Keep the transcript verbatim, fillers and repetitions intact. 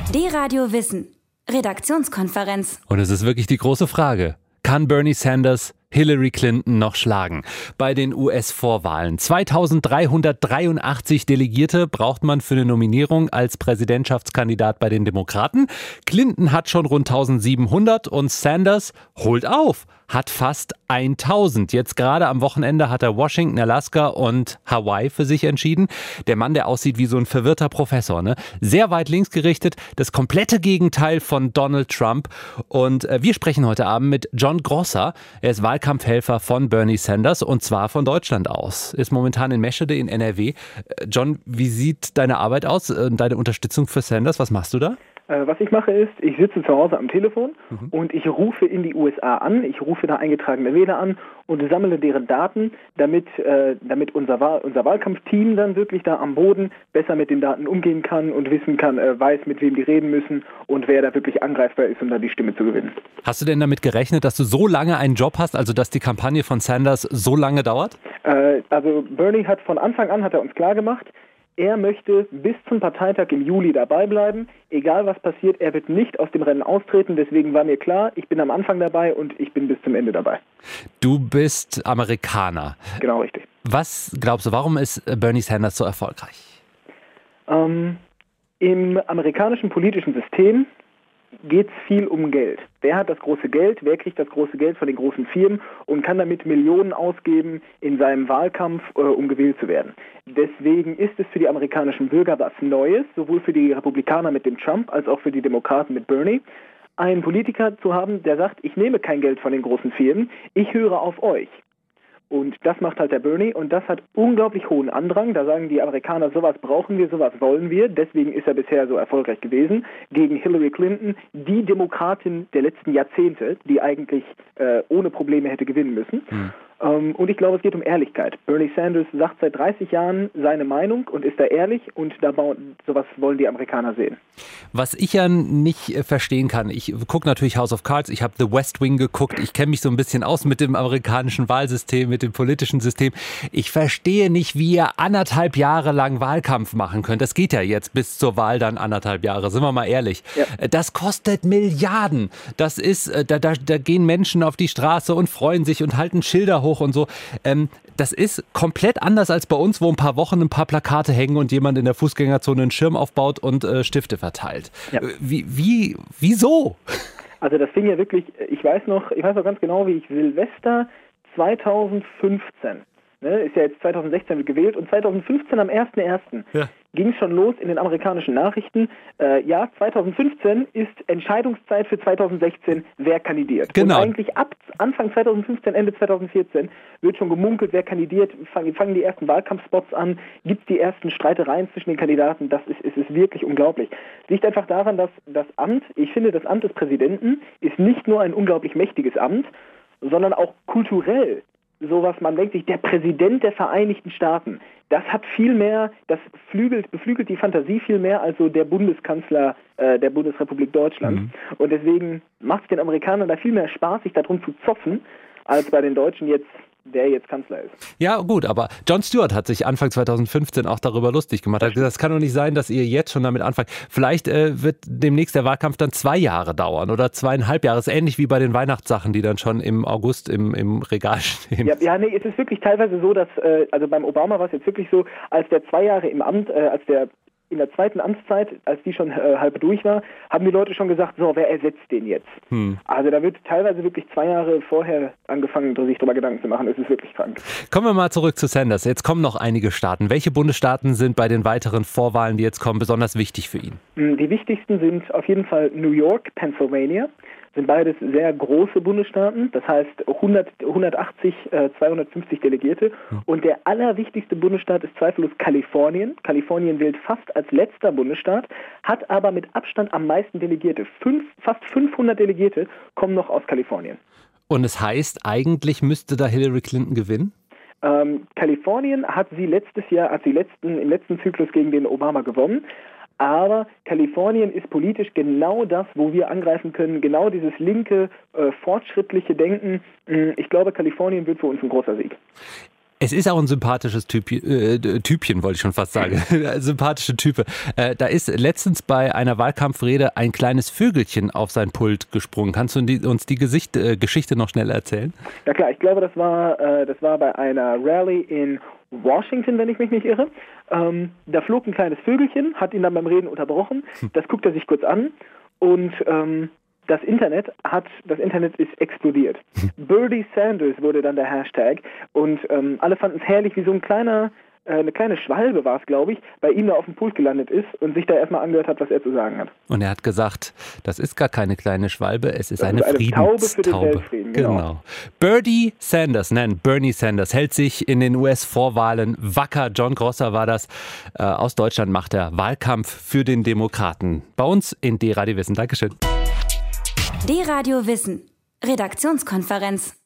D-Radio Wissen. Redaktionskonferenz. Und es ist wirklich die große Frage. Kann Bernie Sanders Hillary Clinton noch schlagen? Bei den U S-Vorwahlen. zweitausenddreihundertdreiundachtzig Delegierte braucht man für eine Nominierung als Präsidentschaftskandidat bei den Demokraten. Clinton hat schon rund eintausendsiebenhundert und Sanders holt auf, hat fast tausend. Jetzt gerade am Wochenende hat er Washington, Alaska und Hawaii für sich entschieden. Der Mann, der aussieht wie so ein verwirrter Professor, ne? Sehr weit links gerichtet, das komplette Gegenteil von Donald Trump. Und äh, wir sprechen heute Abend mit John Grosser. Er ist Wahlkampfhelfer von Bernie Sanders und zwar von Deutschland aus. Ist momentan in Meschede in N R W. Äh, John, wie sieht deine Arbeit aus, äh, deine Unterstützung für Sanders? Was machst du da? Was ich mache ist, ich sitze zu Hause am Telefon mhm. und ich rufe in die U S A an, ich rufe da eingetragene Wähler an und sammle deren Daten, damit, äh, damit unser, Wahl, unser Wahlkampfteam dann wirklich da am Boden besser mit den Daten umgehen kann und wissen kann, äh, weiß, mit wem die reden müssen und wer da wirklich angreifbar ist, um da die Stimme zu gewinnen. Hast du denn damit gerechnet, dass du so lange einen Job hast, also dass die Kampagne von Sanders so lange dauert? Äh, also Bernie hat von Anfang an, hat er uns klar gemacht, er möchte bis zum Parteitag im Juli dabei bleiben. Egal was passiert, er wird nicht aus dem Rennen austreten. Deswegen war mir klar, ich bin am Anfang dabei und ich bin bis zum Ende dabei. Du bist Amerikaner. Genau, richtig. Was glaubst du, warum ist Bernie Sanders so erfolgreich? Ähm, im amerikanischen politischen System geht es viel um Geld. Wer hat das große Geld? Wer kriegt das große Geld von den großen Firmen und kann damit Millionen ausgeben in seinem Wahlkampf, äh, um gewählt zu werden? Deswegen ist es für die amerikanischen Bürger was Neues, sowohl für die Republikaner mit dem Trump als auch für die Demokraten mit Bernie, einen Politiker zu haben, der sagt, ich nehme kein Geld von den großen Firmen, ich höre auf euch. Und das macht halt der Bernie und das hat unglaublich hohen Andrang. Da sagen die Amerikaner, sowas brauchen wir, sowas wollen wir. Deswegen ist er bisher so erfolgreich gewesen gegen Hillary Clinton, die Demokratin der letzten Jahrzehnte, die eigentlich äh, ohne Probleme hätte gewinnen müssen. Mhm. Ähm, und ich glaube, es geht um Ehrlichkeit. Bernie Sanders sagt seit dreißig Jahren seine Meinung und ist da ehrlich und da bauen, sowas wollen die Amerikaner sehen. Was ich ja nicht äh, verstehen kann, ich gucke natürlich House of Cards, ich habe The West Wing geguckt, ich kenne mich so ein bisschen aus mit dem amerikanischen Wahlsystem, mit dem politischen System. Ich verstehe nicht, wie ihr anderthalb Jahre lang Wahlkampf machen könnt. Das geht ja jetzt bis zur Wahl dann anderthalb Jahre, sind wir mal ehrlich. Ja. Das kostet Milliarden. Das ist, da, da, da gehen Menschen auf die Straße und freuen sich und halten Schilder hoch und so. Ähm, das ist komplett anders als bei uns, wo ein paar Wochen ein paar Plakate hängen und jemand in der Fußgängerzone einen Schirm aufbaut und äh, Stifte verteilt. Ja. Wie, wie, wieso? Also das fing ja wirklich, ich weiß noch, ich weiß noch ganz genau, wie ich Silvester zweitausendfünfzehn, ne, ist ja jetzt zweitausendsechzehn gewählt und zweitausendfünfzehn am ersten ersten Ja. ging es schon los in den amerikanischen Nachrichten. Äh, ja, zweitausendfünfzehn ist Entscheidungszeit für zweitausendsechzehn, wer kandidiert. Genau. Und eigentlich ab Anfang zweitausendfünfzehn, Ende zweitausendvierzehn wird schon gemunkelt, wer kandidiert, fangen, fangen die ersten Wahlkampfspots an, gibt es die ersten Streitereien zwischen den Kandidaten. Das ist, ist, ist wirklich unglaublich. Es liegt einfach daran, dass das Amt, ich finde, das Amt des Präsidenten ist nicht nur ein unglaublich mächtiges Amt, sondern auch kulturell sowas, man denkt sich, der Präsident der Vereinigten Staaten, das hat viel mehr, das flügelt, beflügelt die Fantasie viel mehr als so der Bundeskanzler äh, der Bundesrepublik Deutschland. Mhm. Und deswegen macht es den Amerikanern da viel mehr Spaß, sich darum zu zoffen, als bei den Deutschen jetzt, der jetzt Kanzler ist. Ja gut, aber Jon Stewart hat sich Anfang zweitausendfünfzehn auch darüber lustig gemacht. Er hat gesagt, das kann doch nicht sein, dass ihr jetzt schon damit anfangt. Vielleicht äh, wird demnächst der Wahlkampf dann zwei Jahre dauern oder zweieinhalb Jahre. Das ist ähnlich wie bei den Weihnachtssachen, die dann schon im August im, im Regal stehen. Ja, ja, nee, es ist wirklich teilweise so, dass, äh, also beim Obama war es jetzt wirklich so, als der zwei Jahre im Amt, äh, als der in der zweiten Amtszeit, als die schon äh, halb durch war, haben die Leute schon gesagt, so, wer ersetzt den jetzt? Hm. Also da wird teilweise wirklich zwei Jahre vorher angefangen, sich darüber Gedanken zu machen. Es ist wirklich krank. Kommen wir mal zurück zu Sanders. Jetzt kommen noch einige Staaten. Welche Bundesstaaten sind bei den weiteren Vorwahlen, die jetzt kommen, besonders wichtig für ihn? Die wichtigsten sind auf jeden Fall New York, Pennsylvania. Sind beides sehr große Bundesstaaten, das heißt hundert, hundertachtzig, äh, zweihundertfünfzig Delegierte. Ja. Und der allerwichtigste Bundesstaat ist zweifellos Kalifornien. Kalifornien wählt fast als letzter Bundesstaat, hat aber mit Abstand am meisten Delegierte. Fünf, fast fünfhundert Delegierte kommen noch aus Kalifornien. Und es heißt, eigentlich müsste da Hillary Clinton gewinnen? Ähm, Kalifornien hat sie letztes Jahr, hat sie letzten, im letzten Zyklus gegen den Obama gewonnen. Aber Kalifornien ist politisch genau das, wo wir angreifen können, genau dieses linke, äh, fortschrittliche Denken. Ich glaube, Kalifornien wird für uns ein großer Sieg. Es ist auch ein sympathisches Typ, äh, Typchen, wollte ich schon fast sagen. Sympathische Type. Äh, da ist letztens bei einer Wahlkampfrede ein kleines Vögelchen auf sein Pult gesprungen. Kannst du die, uns die Gesicht, äh, Geschichte noch schnell erzählen? Ja klar, ich glaube, das war, äh, das war bei einer Rallye in Washington, wenn ich mich nicht irre. Ähm, da flog ein kleines Vögelchen, hat ihn dann beim Reden unterbrochen. Das guckt er sich kurz an und ähm, Das Internet hat, das Internet ist explodiert. Bernie Sanders wurde dann der Hashtag und ähm, alle fanden es herrlich, wie so ein kleiner, äh, eine kleine Schwalbe war es, glaube ich, bei ihm da auf dem Pult gelandet ist und sich da erstmal angehört hat, was er zu sagen hat. Und er hat gesagt, das ist gar keine kleine Schwalbe, es ist das eine, ist eine Friedenstaube. Taube für den Weltfrieden, genau. genau. Bernie Sanders, nein, Bernie Sanders hält sich in den U S-Vorwahlen wacker. John Grosser war das. Äh, aus Deutschland macht er Wahlkampf für den Demokraten. Bei uns in D-Radio Wissen. Dankeschön. D-Radio Wissen. Redaktionskonferenz.